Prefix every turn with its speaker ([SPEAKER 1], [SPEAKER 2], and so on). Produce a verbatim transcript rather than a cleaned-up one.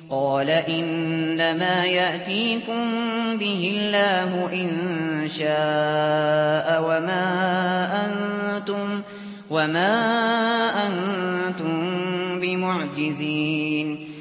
[SPEAKER 1] قال إنما يأتيكم به الله إن شاء وما أنتم, وما أنتم بمعجزين